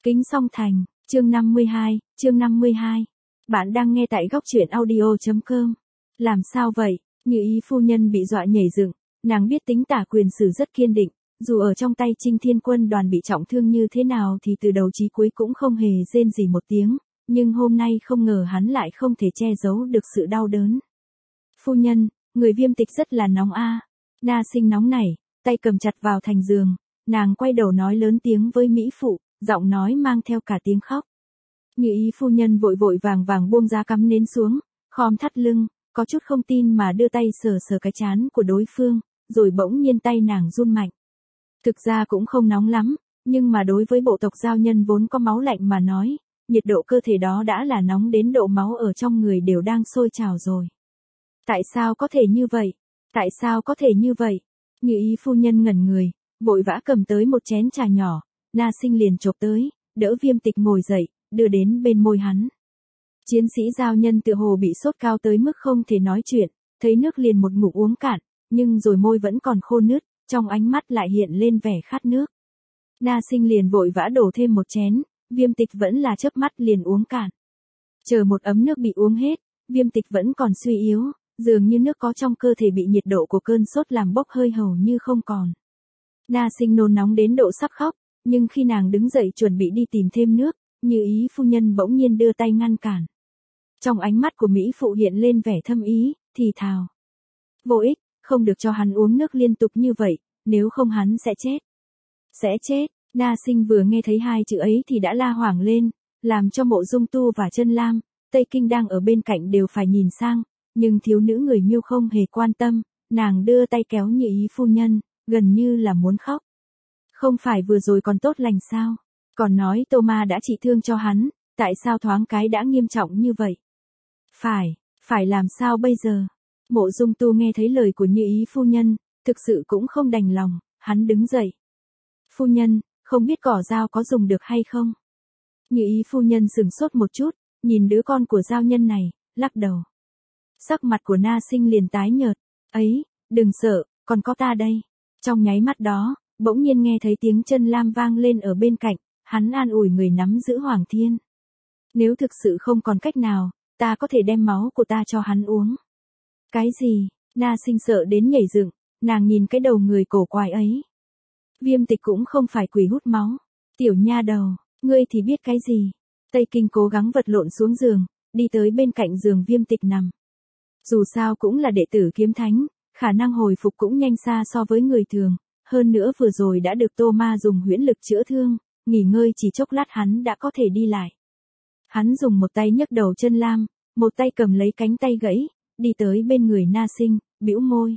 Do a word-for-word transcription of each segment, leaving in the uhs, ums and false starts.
Kính song thành, chương năm mươi hai, chương năm mươi hai. Bạn đang nghe tại góc truyện audio chấm com. Làm sao vậy? Như ý phu nhân bị dọa nhảy dựng, nàng biết tính tả quyền sử rất kiên định, dù ở trong tay Trinh Thiên Quân đoàn bị trọng thương như thế nào thì từ đầu chí cuối cũng không hề rên gì một tiếng, nhưng hôm nay không ngờ hắn lại không thể che giấu được sự đau đớn. Phu nhân, người Viêm Tịch rất là nóng a. Na Sinh nóng nảy, tay cầm chặt vào thành giường, nàng quay đầu nói lớn tiếng với mỹ phụ, giọng nói mang theo cả tiếng khóc. Như ý phu nhân vội vội vàng vàng buông giá cắm nến xuống, khom thắt lưng, có chút không tin mà đưa tay sờ sờ cái trán của đối phương, rồi bỗng nhiên tay nàng run mạnh. Thực ra cũng không nóng lắm, nhưng mà đối với bộ tộc giao nhân vốn có máu lạnh mà nói, nhiệt độ cơ thể đó đã là nóng đến độ máu ở trong người đều đang sôi trào rồi. Tại sao có thể như vậy? Tại sao có thể như vậy? Như ý phu nhân ngẩn người, vội vã cầm tới một chén trà nhỏ, Na Sinh liền chộp tới, đỡ Viêm Tịch ngồi dậy, đưa đến bên môi hắn. Chiến sĩ giao nhân tựa hồ bị sốt cao tới mức không thể nói chuyện, thấy nước liền một ngụm uống cạn, nhưng rồi môi vẫn còn khô nứt, trong ánh mắt lại hiện lên vẻ khát nước. Na Sinh liền vội vã đổ thêm một chén, Viêm Tịch vẫn là chớp mắt liền uống cạn. Chờ một ấm nước bị uống hết, Viêm Tịch vẫn còn suy yếu, dường như nước có trong cơ thể bị nhiệt độ của cơn sốt làm bốc hơi hầu như không còn. Na Sinh nôn nóng đến độ sắp khóc, nhưng khi nàng đứng dậy chuẩn bị đi tìm thêm nước, Như ý phu nhân bỗng nhiên đưa tay ngăn cản. Trong ánh mắt của mỹ phụ hiện lên vẻ thâm ý, thì thào. Vô ích, không được cho hắn uống nước liên tục như vậy, nếu không hắn sẽ chết. Sẽ chết, Na Sinh vừa nghe thấy hai chữ ấy thì đã la hoảng lên, làm cho Mộ Dung Tu và Chân Lam, Tây Kinh đang ở bên cạnh đều phải nhìn sang, nhưng thiếu nữ người Miêu không hề quan tâm, nàng đưa tay kéo Như ý phu nhân, gần như là muốn khóc. Không phải vừa rồi còn tốt lành sao? Còn nói Tô Ma đã trị thương cho hắn, tại sao thoáng cái đã nghiêm trọng như vậy? Phải, phải làm sao bây giờ? Mộ Dung Tu nghe thấy lời của Như ý phu nhân, thực sự cũng không đành lòng, hắn đứng dậy. Phu nhân, không biết cỏ dao có dùng được hay không? Như ý phu nhân sừng sốt một chút, nhìn đứa con của giao nhân này, lắc đầu. Sắc mặt của Na Sinh liền tái nhợt, ấy, đừng sợ, còn có ta đây. Trong nháy mắt đó, bỗng nhiên nghe thấy tiếng Chân Lam vang lên ở bên cạnh, hắn an ủi người nắm giữ Hoàng Thiên. Nếu thực sự không còn cách nào, ta có thể đem máu của ta cho hắn uống. Cái gì? Na Sinh sợ đến nhảy dựng, nàng nhìn cái đầu người cổ quái ấy. Viêm Tịch cũng không phải quỷ hút máu. Tiểu nha đầu, ngươi thì biết cái gì? Tây Kinh cố gắng vật lộn xuống giường, đi tới bên cạnh giường Viêm Tịch nằm. Dù sao cũng là đệ tử kiếm thánh, khả năng hồi phục cũng nhanh xa so với người thường, hơn nữa vừa rồi đã được Tô Ma dùng huyễn lực chữa thương, nghỉ ngơi chỉ chốc lát hắn đã có thể đi lại. Hắn dùng một tay nhấc đầu Chân Lam, một tay cầm lấy cánh tay gãy, đi tới bên người Na Sinh, bĩu môi.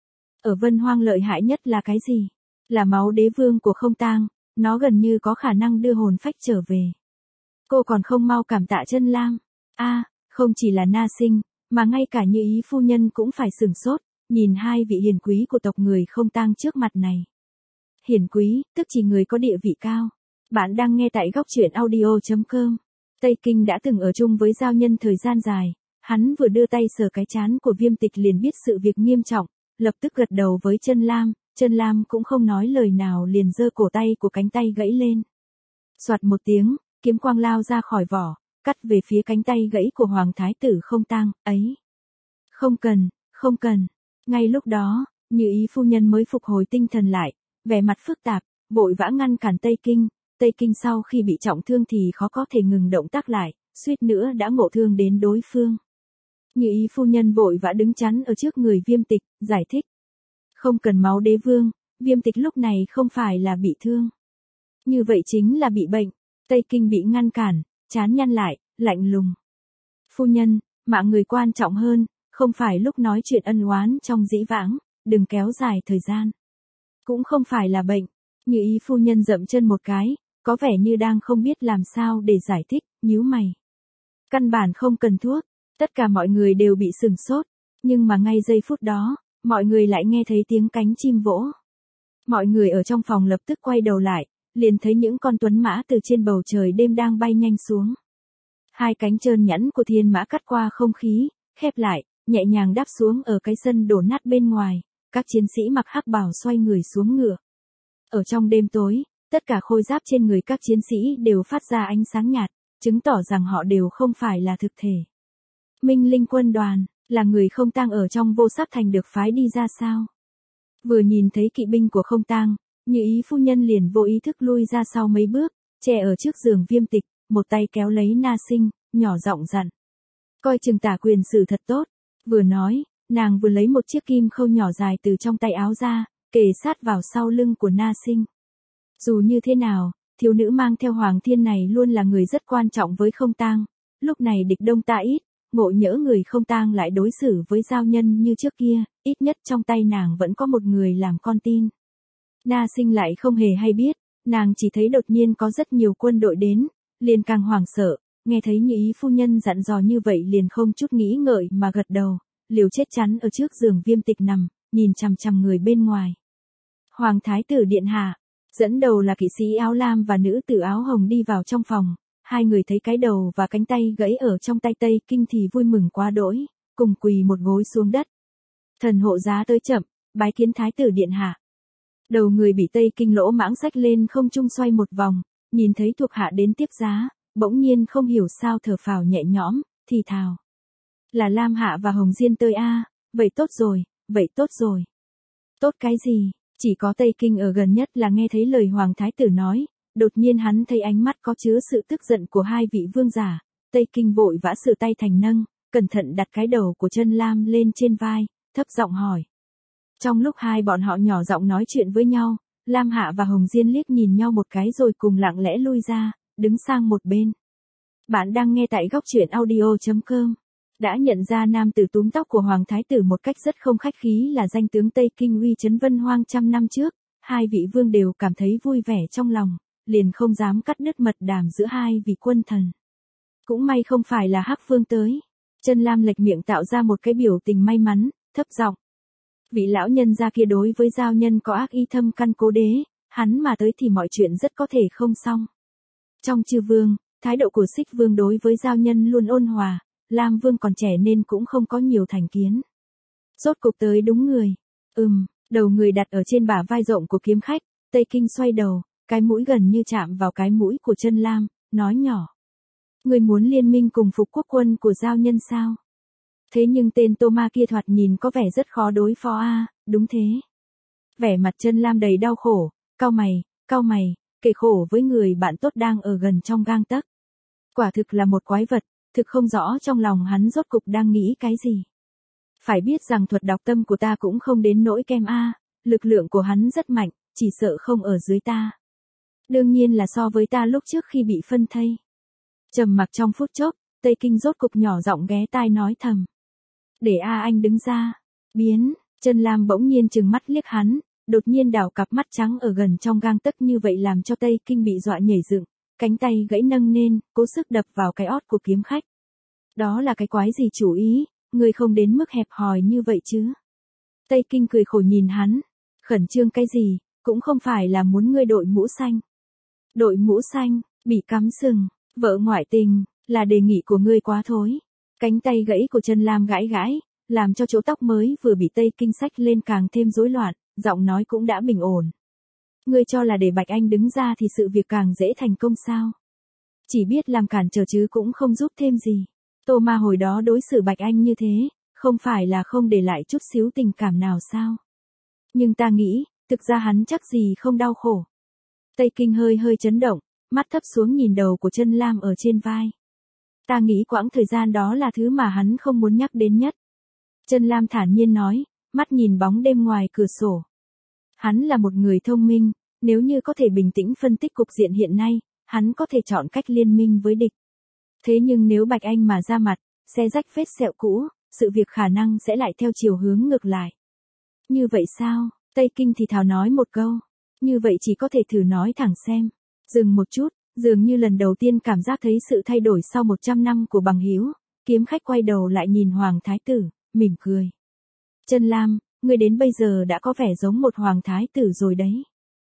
Ở Vân Hoang lợi hại nhất là cái gì? Là máu đế vương của Không Tang, nó gần như có khả năng đưa hồn phách trở về. Cô còn không mau cảm tạ Chân Lam. A, à, không chỉ là Na Sinh, mà ngay cả Như ý phu nhân cũng phải sửng sốt, nhìn hai vị hiền quý của tộc người Không Tang trước mặt này. Hiền quý, tức chỉ người có địa vị cao. Bạn đang nghe tại góc truyện audio chấm com. Tây Kinh đã từng ở chung với giao nhân thời gian dài, hắn vừa đưa tay sờ cái trán của Viêm Tịch liền biết sự việc nghiêm trọng, lập tức gật đầu với Chân Lam, Chân Lam cũng không nói lời nào liền giơ cổ tay của cánh tay gãy lên. Soạt một tiếng, kiếm quang lao ra khỏi vỏ, cắt về phía cánh tay gãy của Hoàng Thái tử Không Tang, ấy. Không cần, không cần. Ngay lúc đó, Như ý phu nhân mới phục hồi tinh thần lại, vẻ mặt phức tạp, vội vã ngăn cản Tây Kinh. Tây Kinh sau khi bị trọng thương thì khó có thể ngừng động tác lại, suýt nữa đã ngộ thương đến đối phương. Như ý phu nhân vội vã đứng chắn ở trước người Viêm Tịch, giải thích. Không cần máu đế vương, Viêm Tịch lúc này không phải là bị thương. Như vậy chính là bị bệnh. Tây Kinh bị ngăn cản, trán nhăn lại, lạnh lùng. Phu nhân, mạng người quan trọng hơn, không phải lúc nói chuyện ân oán trong dĩ vãng, đừng kéo dài thời gian. Cũng không phải là bệnh. Như ý phu nhân dậm chân một cái, có vẻ như đang không biết làm sao để giải thích, nhíu mày. Căn bản không cần thuốc, tất cả mọi người đều bị sừng sốt, nhưng mà ngay giây phút đó, mọi người lại nghe thấy tiếng cánh chim vỗ. Mọi người ở trong phòng lập tức quay đầu lại, liền thấy những con tuấn mã từ trên bầu trời đêm đang bay nhanh xuống. Hai cánh trơn nhẵn của thiên mã cắt qua không khí, khép lại, nhẹ nhàng đáp xuống ở cái sân đổ nát bên ngoài, các chiến sĩ mặc hắc bào xoay người xuống ngựa. Ở trong đêm tối, tất cả khôi giáp trên người các chiến sĩ đều phát ra ánh sáng nhạt, chứng tỏ rằng họ đều không phải là thực thể. Minh Linh quân đoàn, là người không tang ở trong Vô Sắc Thành được phái đi ra sao? Vừa nhìn thấy kỵ binh của không tang, Như Ý phu nhân liền vô ý thức lui ra sau mấy bước, che ở trước giường Viêm Tịch, một tay kéo lấy Na Sinh, nhỏ giọng dặn. Coi chừng Tả Quyền Sử thật tốt. Vừa nói, nàng vừa lấy một chiếc kim khâu nhỏ dài từ trong tay áo ra, kề sát vào sau lưng của Na Sinh. Dù như thế nào, thiếu nữ mang theo Hoàng Thiên này luôn là người rất quan trọng với không tang. Lúc này địch đông ta ít, ngộ nhỡ người không tang lại đối xử với giao nhân như trước kia, ít nhất trong tay nàng vẫn có một người làm con tin. Na Sinh lại không hề hay biết, nàng chỉ thấy đột nhiên có rất nhiều quân đội đến, liền càng hoảng sợ, nghe thấy Như Ý phu nhân dặn dò như vậy liền không chút nghĩ ngợi mà gật đầu, liều chết chắn ở trước giường Viêm Tịch nằm, nhìn chằm chằm người bên ngoài. Hoàng thái tử điện hạ, dẫn đầu là kỵ sĩ áo lam và nữ tử áo hồng đi vào trong phòng, hai người thấy cái đầu và cánh tay gãy ở trong tay Tây Kinh thì vui mừng quá đỗi, cùng quỳ một gối xuống đất. Thần hộ giá tới chậm, bái kiến thái tử điện hạ. Đầu người bị Tây Kinh lỗ mãng xách lên không trung xoay một vòng, nhìn thấy thuộc hạ đến tiếp giá, bỗng nhiên không hiểu sao thở phào nhẹ nhõm, thì thào. Là Lam Hạ và Hồng Diên tới a, vậy tốt rồi, vậy tốt rồi. Tốt cái gì, chỉ có Tây Kinh ở gần nhất là nghe thấy lời Hoàng thái tử nói, đột nhiên hắn thấy ánh mắt có chứa sự tức giận của hai vị vương giả, Tây Kinh vội vã sửa tay thành nâng, cẩn thận đặt cái đầu của Chân Lam lên trên vai, thấp giọng hỏi. Trong lúc hai bọn họ nhỏ giọng nói chuyện với nhau, Lam Hạ và Hồng Diên liếc nhìn nhau một cái rồi cùng lặng lẽ lui ra, đứng sang một bên. Bạn đang nghe tại góc truyện audio chấm com. Đã nhận ra nam tử túm tóc của Hoàng thái tử một cách rất không khách khí là danh tướng Tây Kinh uy chấn Vân Hoang trăm năm trước, hai vị vương đều cảm thấy vui vẻ trong lòng, liền không dám cắt đứt mật đàm giữa hai vị quân thần. Cũng may không phải là Hắc Vương tới. Chân Lam lệch miệng tạo ra một cái biểu tình may mắn, thấp giọng. Vị lão nhân gia kia đối với giao nhân có ác ý thâm căn cố đế, hắn mà tới thì mọi chuyện rất có thể không xong. Trong chư vương, thái độ của Xích Vương đối với giao nhân luôn ôn hòa, Lam Vương còn trẻ nên cũng không có nhiều thành kiến. Rốt cục tới đúng người. Ừm, đầu người đặt ở trên bả vai rộng của kiếm khách, Tây Kinh xoay đầu, cái mũi gần như chạm vào cái mũi của Chân Lam, nói nhỏ. Người muốn liên minh cùng phục quốc quân của giao nhân sao? Thế nhưng tên Tô Ma kia thoạt nhìn có vẻ rất khó đối phó a, à, đúng thế. Vẻ mặt Chân Lam đầy đau khổ, cau mày, cau mày, kể khổ với người bạn tốt đang ở gần trong gang tấc. Quả thực là một quái vật, thực không rõ trong lòng hắn rốt cục đang nghĩ cái gì. Phải biết rằng thuật đọc tâm của ta cũng không đến nỗi kem a, à, lực lượng của hắn rất mạnh, chỉ sợ không ở dưới ta. Đương nhiên là so với ta lúc trước khi bị phân thây. Trầm mặc trong phút chốc, Tây Kinh rốt cục nhỏ giọng ghé tai nói thầm. Để A anh đứng ra. Biến, Chân Lam bỗng nhiên trừng mắt liếc hắn, đột nhiên đảo cặp mắt trắng ở gần trong gang tấc như vậy làm cho Tây Kinh bị dọa nhảy dựng, cánh tay gãy nâng lên, cố sức đập vào cái ót của kiếm khách. Đó là cái quái gì chủ ý, người không đến mức hẹp hòi như vậy chứ. Tây Kinh cười khổ nhìn hắn, khẩn trương cái gì, cũng không phải là muốn ngươi đội mũ xanh. Đội mũ xanh, bị cắm sừng, vợ ngoại tình, là đề nghị của ngươi quá thối. Cánh tay gãy của Chân Lam gãi gãi, làm cho chỗ tóc mới vừa bị Tây Kinh xách lên càng thêm rối loạn, giọng nói cũng đã bình ổn. Ngươi cho là để Bạch Anh đứng ra thì sự việc càng dễ thành công sao? Chỉ biết làm cản trở chứ cũng không giúp thêm gì. Tô Ma hồi đó đối xử Bạch Anh như thế, không phải là không để lại chút xíu tình cảm nào sao? Nhưng ta nghĩ, thực ra hắn chắc gì không đau khổ. Tây Kinh hơi hơi chấn động, mắt thấp xuống nhìn đầu của Chân Lam ở trên vai. Ta nghĩ quãng thời gian đó là thứ mà hắn không muốn nhắc đến nhất. Chân Lam thản nhiên nói, mắt nhìn bóng đêm ngoài cửa sổ. Hắn là một người thông minh, nếu như có thể bình tĩnh phân tích cục diện hiện nay, hắn có thể chọn cách liên minh với địch. Thế nhưng nếu Bạch Anh mà ra mặt, xe rách vết sẹo cũ, sự việc khả năng sẽ lại theo chiều hướng ngược lại. Như vậy sao? Tây Kinh thì thào nói một câu. Như vậy chỉ có thể thử nói thẳng xem. Dừng một chút, dường như lần đầu tiên cảm giác thấy sự thay đổi sau một trăm năm của bằng hữu, kiếm khách quay đầu lại nhìn Hoàng thái tử, mỉm cười. Chân Lam, ngươi đến bây giờ đã có vẻ giống một hoàng thái tử rồi đấy.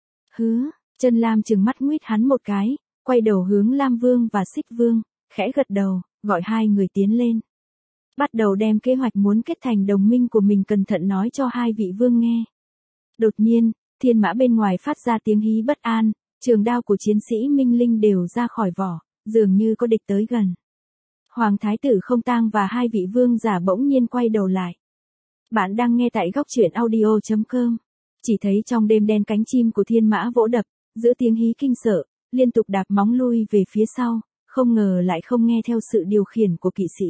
Hứ, Chân Lam trừng mắt nguýt hắn một cái, quay đầu hướng Lam Vương và Xích Vương, khẽ gật đầu, gọi hai người tiến lên. Bắt đầu đem kế hoạch muốn kết thành đồng minh của mình cẩn thận nói cho hai vị vương nghe. Đột nhiên, thiên mã bên ngoài phát ra tiếng hí bất an, trường đao của chiến sĩ Minh Linh đều ra khỏi vỏ, dường như có địch tới gần. Hoàng thái tử Không Tang và hai vị vương giả bỗng nhiên quay đầu lại. Bạn đang nghe tại góc truyện audio chấm com. Chỉ thấy trong đêm đen cánh chim của thiên mã vỗ đập, giữa tiếng hí kinh sợ, liên tục đạp móng lui về phía sau, không ngờ lại không nghe theo sự điều khiển của kỵ sĩ.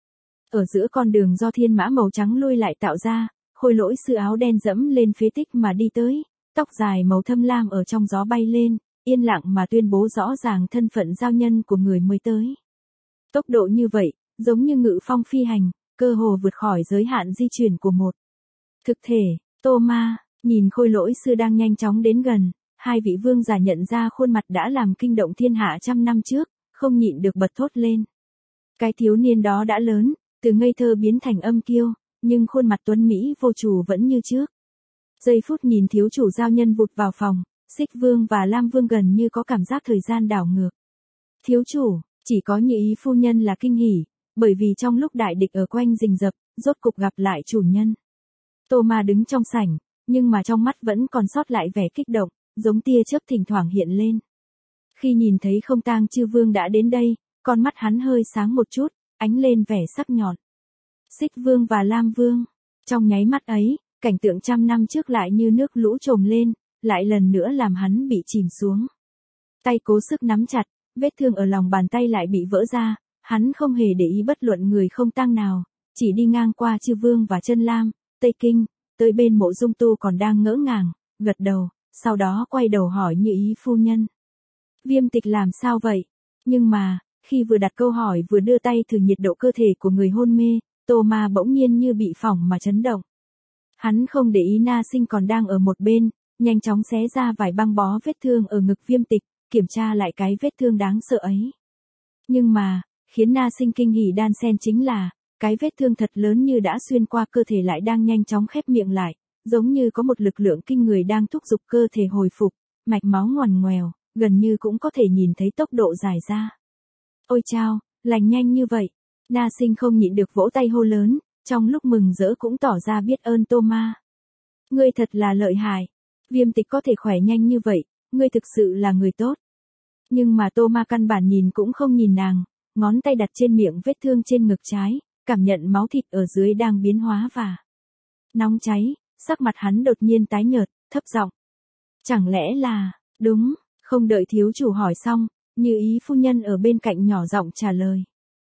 Ở giữa con đường do thiên mã màu trắng lui lại tạo ra, Khôi Lỗi sư áo đen dẫm lên phế tích mà đi tới, tóc dài màu thâm lam ở trong gió bay lên, yên lặng mà tuyên bố rõ ràng thân phận giao nhân của người mới tới. Tốc độ như vậy, giống như ngự phong phi hành, cơ hồ vượt khỏi giới hạn di chuyển của một thực thể. Tô Ma nhìn Khôi Lỗi sư đang nhanh chóng đến gần, hai vị vương giả nhận ra khuôn mặt đã làm kinh động thiên hạ trăm năm trước, không nhịn được bật thốt lên. Cái thiếu niên đó đã lớn, từ ngây thơ biến thành âm kiêu, nhưng khuôn mặt tuấn mỹ vô chủ vẫn như trước. Giây phút nhìn thiếu chủ giao nhân vụt vào phòng, Xích Vương và Lam Vương gần như có cảm giác thời gian đảo ngược. Thiếu chủ, chỉ có Như Ý phu nhân là kinh hỉ, bởi vì trong lúc đại địch ở quanh rình rập, rốt cục gặp lại chủ nhân. Tô Ma đứng trong sảnh, nhưng mà trong mắt vẫn còn sót lại vẻ kích động, giống tia chớp thỉnh thoảng hiện lên. Khi nhìn thấy Không Tang chư vương đã đến đây, con mắt hắn hơi sáng một chút, ánh lên vẻ sắc nhọn. Xích Vương và Lam Vương, trong nháy mắt ấy, cảnh tượng trăm năm trước lại như nước lũ trồm lên, lại lần nữa làm hắn bị chìm xuống. Tay cố sức nắm chặt, vết thương ở lòng bàn tay lại bị vỡ ra, hắn không hề để ý bất luận người Không Tang nào, chỉ đi ngang qua chư vương và chân Lam, Tây Kinh, tới bên Mộ Dung Tu còn đang ngỡ ngàng, gật đầu, sau đó quay đầu hỏi Như Ý phu nhân. Viêm Tịch làm sao vậy? Nhưng mà, khi vừa đặt câu hỏi vừa đưa tay thử nhiệt độ cơ thể của người hôn mê, Tô Ma bỗng nhiên như bị phỏng mà chấn động. Hắn không để ý Na Sinh còn đang ở một bên, nhanh chóng xé ra vài băng bó vết thương ở ngực Viêm Tịch, kiểm tra lại cái vết thương đáng sợ ấy. Nhưng mà, khiến Na Sinh kinh hỉ đan xen chính là, cái vết thương thật lớn như đã xuyên qua cơ thể lại đang nhanh chóng khép miệng lại, giống như có một lực lượng kinh người đang thúc giục cơ thể hồi phục, mạch máu ngoằn ngoèo, gần như cũng có thể nhìn thấy tốc độ dài ra. Ôi chao, lành nhanh như vậy. Na Sinh không nhịn được vỗ tay hô lớn, trong lúc mừng rỡ cũng tỏ ra biết ơn Tô Ma. Ngươi thật là lợi hại. Viêm Tịch có thể khỏe nhanh như vậy, ngươi thực sự là người tốt. Nhưng mà Tô Ma căn bản nhìn cũng không nhìn nàng, ngón tay đặt trên miệng vết thương trên ngực trái, cảm nhận máu thịt ở dưới đang biến hóa và nóng cháy, sắc mặt hắn đột nhiên tái nhợt, thấp giọng. Chẳng lẽ là, đúng, không đợi thiếu chủ hỏi xong, Như Ý phu nhân ở bên cạnh nhỏ giọng trả lời.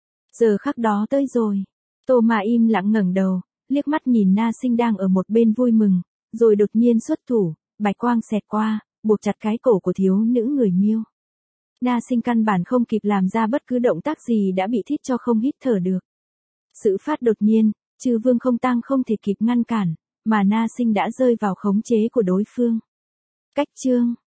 Giờ khắc đó tới rồi. Tô Ma im lặng ngẩng đầu, liếc mắt nhìn Na Sinh đang ở một bên vui mừng, rồi đột nhiên xuất thủ, bạch quang xẹt qua, buộc chặt cái cổ của thiếu nữ người Miêu. Na Sinh căn bản không kịp làm ra bất cứ động tác gì đã bị thít cho không hít thở được. Sự phát đột nhiên, chư vương Không Tang không thể kịp ngăn cản, mà Na Sinh đã rơi vào khống chế của đối phương. Cách chương